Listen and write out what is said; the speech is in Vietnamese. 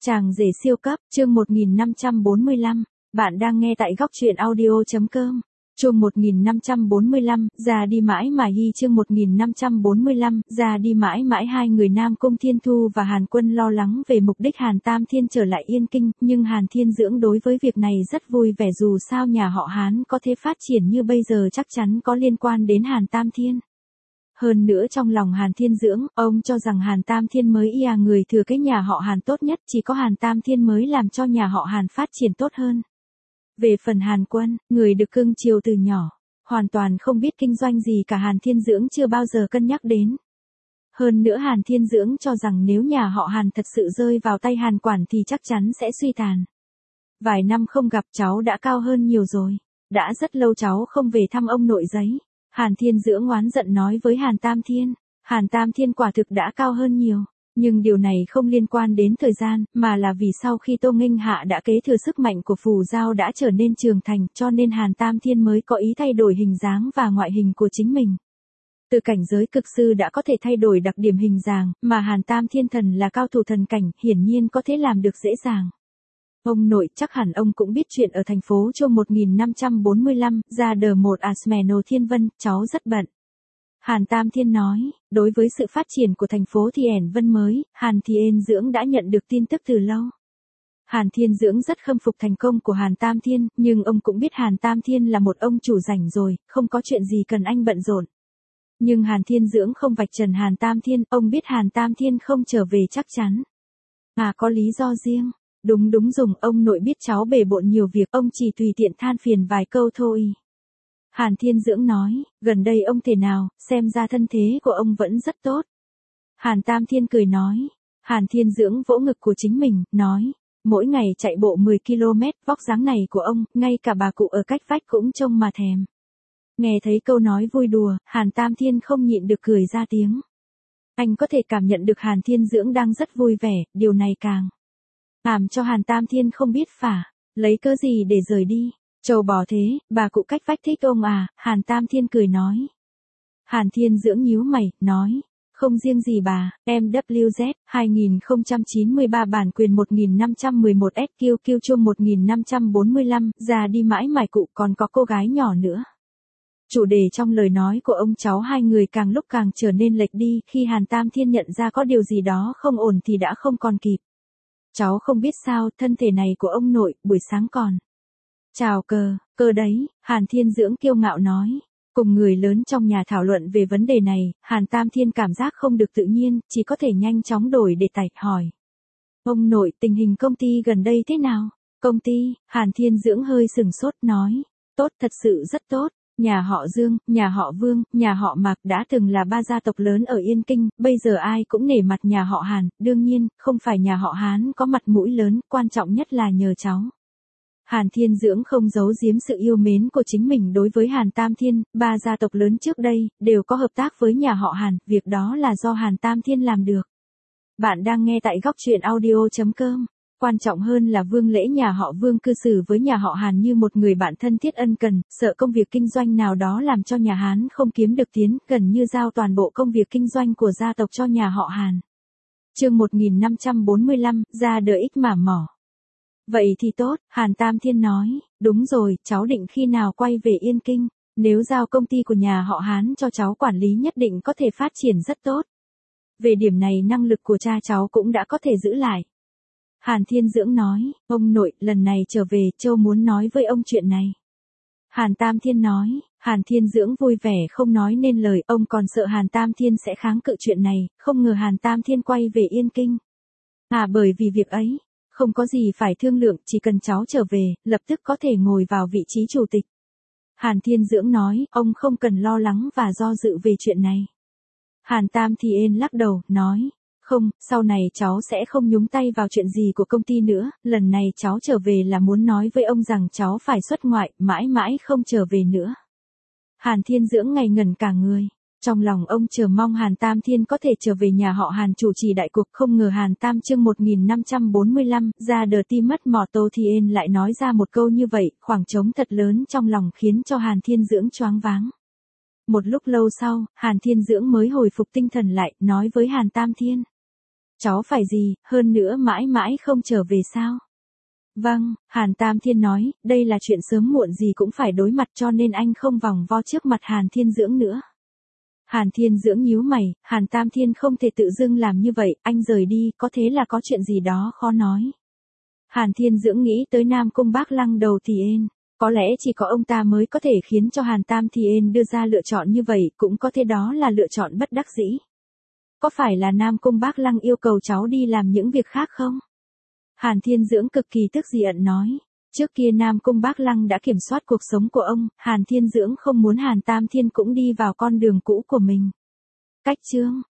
Chàng rể siêu cấp, chương 1545. Bạn đang nghe tại góc truyện audio.com. Chương 1545, già đi mãi mà hy chương 1545, già đi mãi mãi. Hai người Nam Cung Thiên Thu và Hàn Quân lo lắng về mục đích Hàn Tam Thiên trở lại Yên Kinh, nhưng Hàn Thiên Dưỡng đối với việc này rất vui vẻ, dù sao nhà họ Hán có thể phát triển như bây giờ chắc chắn có liên quan đến Hàn Tam Thiên. Hơn nữa trong lòng Hàn Thiên Dưỡng, ông cho rằng Hàn Tam Thiên mới người thừa kế nhà họ Hàn tốt nhất, chỉ có Hàn Tam Thiên mới làm cho nhà họ Hàn phát triển tốt hơn. Về phần Hàn Quân, người được cưng chiều từ nhỏ, hoàn toàn không biết kinh doanh gì cả, Hàn Thiên Dưỡng chưa bao giờ cân nhắc đến. Hơn nữa Hàn Thiên Dưỡng cho rằng nếu nhà họ Hàn thật sự rơi vào tay Hàn Quản thì chắc chắn sẽ suy tàn. Vài năm không gặp cháu đã cao hơn nhiều rồi, đã rất lâu cháu không về thăm ông nội giấy. Hàn Thiên Dưỡng oán giận nói với Hàn Tam Thiên. Hàn Tam Thiên quả thực đã cao hơn nhiều, nhưng điều này không liên quan đến thời gian, mà là vì sau khi Tô Nghênh Hạ đã kế thừa sức mạnh của phù giao đã trở nên trưởng thành, cho nên Hàn Tam Thiên mới có ý thay đổi hình dáng và ngoại hình của chính mình. Từ cảnh giới cực sư đã có thể thay đổi đặc điểm hình dáng, mà Hàn Tam Thiên thần là cao thủ thần cảnh, hiển nhiên có thể làm được dễ dàng. Ông nội, chắc hẳn ông cũng biết chuyện ở thành phố chương 1545, ra đờ một Asmeno Thiên Vân, cháu rất bận. Hàn Tam Thiên nói, đối với sự phát triển của thành phố Thiển Vân mới, Hàn Thiên Dưỡng đã nhận được tin tức từ lâu. Hàn Thiên Dưỡng rất khâm phục thành công của Hàn Tam Thiên, nhưng ông cũng biết Hàn Tam Thiên là một ông chủ rảnh rồi, không có chuyện gì cần anh bận rộn. Nhưng Hàn Thiên Dưỡng không vạch trần Hàn Tam Thiên, ông biết Hàn Tam Thiên không trở về chắc chắn. Có lý do riêng. Đúng dùng, ông nội biết cháu bề bộn nhiều việc, ông chỉ tùy tiện than phiền vài câu thôi. Hàn Thiên Dưỡng nói, gần đây ông thế nào, xem ra thân thế của ông vẫn rất tốt. Hàn Tam Thiên cười nói. Hàn Thiên Dưỡng vỗ ngực của chính mình, nói, mỗi ngày chạy bộ 10 km, vóc dáng này của ông, ngay cả bà cụ ở cách vách cũng trông mà thèm. Nghe thấy câu nói vui đùa, Hàn Tam Thiên không nhịn được cười ra tiếng. Anh có thể cảm nhận được Hàn Thiên Dưỡng đang rất vui vẻ, điều này càng làm cho Hàn Tam Thiên không biết lấy cớ gì để rời đi. Trâu bò thế, bà cụ cách vách thích ông à, Hàn Tam Thiên cười nói. Hàn Thiên Dưỡng nhíu mày, nói, không riêng gì bà, MWZ, 2093 bản quyền 1511 SQQ chung 1545, già đi mãi mãi cụ, còn có cô gái nhỏ nữa. Chủ đề trong lời nói của ông cháu hai người càng lúc càng trở nên lệch đi, khi Hàn Tam Thiên nhận ra có điều gì đó không ổn thì đã không còn kịp. Cháu không biết sao, thân thể này của ông nội, buổi sáng còn chào cơ đấy, Hàn Thiên Dưỡng kiêu ngạo nói. Cùng người lớn trong nhà thảo luận về vấn đề này, Hàn Tam Thiên cảm giác không được tự nhiên, chỉ có thể nhanh chóng đổi đề tài, hỏi. Ông nội, tình hình công ty gần đây thế nào? Công ty, Hàn Thiên Dưỡng hơi sừng sốt nói. Tốt, thật sự rất tốt. Nhà họ Dương, nhà họ Vương, nhà họ Mạc đã từng là ba gia tộc lớn ở Yên Kinh, bây giờ ai cũng nể mặt nhà họ Hàn, đương nhiên, không phải nhà họ Hán có mặt mũi lớn, quan trọng nhất là nhờ cháu. Hàn Thiên Dưỡng không giấu giếm sự yêu mến của chính mình đối với Hàn Tam Thiên, ba gia tộc lớn trước đây, đều có hợp tác với nhà họ Hàn, việc đó là do Hàn Tam Thiên làm được. Bạn đang nghe tại góc truyện audio.com. Quan trọng hơn là Vương Lễ nhà họ Vương cư xử với nhà họ Hàn như một người bạn thân thiết ân cần, sợ công việc kinh doanh nào đó làm cho nhà Hán không kiếm được tiến, gần như giao toàn bộ công việc kinh doanh của gia tộc cho nhà họ Hàn. Chương 1545, ra đợi ích mà mỏ. Vậy thì tốt, Hàn Tam Thiên nói, đúng rồi, cháu định khi nào quay về Yên Kinh, nếu giao công ty của nhà họ Hán cho cháu quản lý nhất định có thể phát triển rất tốt. Về điểm này năng lực của cha cháu cũng đã có thể giữ lại. Hàn Thiên Dưỡng nói, ông nội, lần này trở về, Châu muốn nói với ông chuyện này. Hàn Tam Thiên nói, Hàn Thiên Dưỡng vui vẻ không nói nên lời, ông còn sợ Hàn Tam Thiên sẽ kháng cự chuyện này, không ngờ Hàn Tam Thiên quay về Yên Kinh. Bởi vì việc ấy, không có gì phải thương lượng, chỉ cần cháu trở về, lập tức có thể ngồi vào vị trí chủ tịch. Hàn Thiên Dưỡng nói, ông không cần lo lắng và do dự về chuyện này. Hàn Tam Thiên lắc đầu, nói, không, sau này cháu sẽ không nhúng tay vào chuyện gì của công ty nữa, lần này cháu trở về là muốn nói với ông rằng cháu phải xuất ngoại, mãi mãi không trở về nữa. Hàn Thiên Dưỡng ngây ngẩn cả người. Trong lòng ông chờ mong Hàn Tam Thiên có thể trở về nhà họ Hàn chủ trì đại cuộc, không ngờ Hàn Tam chương 1545, ra đờ ti mất mỏ Tô Thiên lại nói ra một câu như vậy, khoảng trống thật lớn trong lòng khiến cho Hàn Thiên Dưỡng choáng váng. Một lúc lâu sau, Hàn Thiên Dưỡng mới hồi phục tinh thần lại, nói với Hàn Tam Thiên. cháu phải gì, hơn nữa mãi mãi không trở về sao? Vâng, Hàn Tam Thiên nói, đây là chuyện sớm muộn gì cũng phải đối mặt cho nên anh không vòng vo trước mặt Hàn Thiên Dưỡng nữa. Hàn Thiên Dưỡng nhíu mày, Hàn Tam Thiên không thể tự dưng làm như vậy, anh rời đi, có thế là có chuyện gì đó khó nói. Hàn Thiên Dưỡng nghĩ tới Nam Cung Bác Lăng đầu Thiền, có lẽ chỉ có ông ta mới có thể khiến cho Hàn Tam Thiên đưa ra lựa chọn như vậy, cũng có thể đó là lựa chọn bất đắc dĩ. Có phải là Nam Cung Bác Lăng yêu cầu cháu đi làm những việc khác không? Hàn Thiên Dưỡng cực kỳ tức giận nói. Trước kia Nam Cung Bác Lăng đã kiểm soát cuộc sống của ông, Hàn Thiên Dưỡng không muốn Hàn Tam Thiên cũng đi vào con đường cũ của mình. Cách chương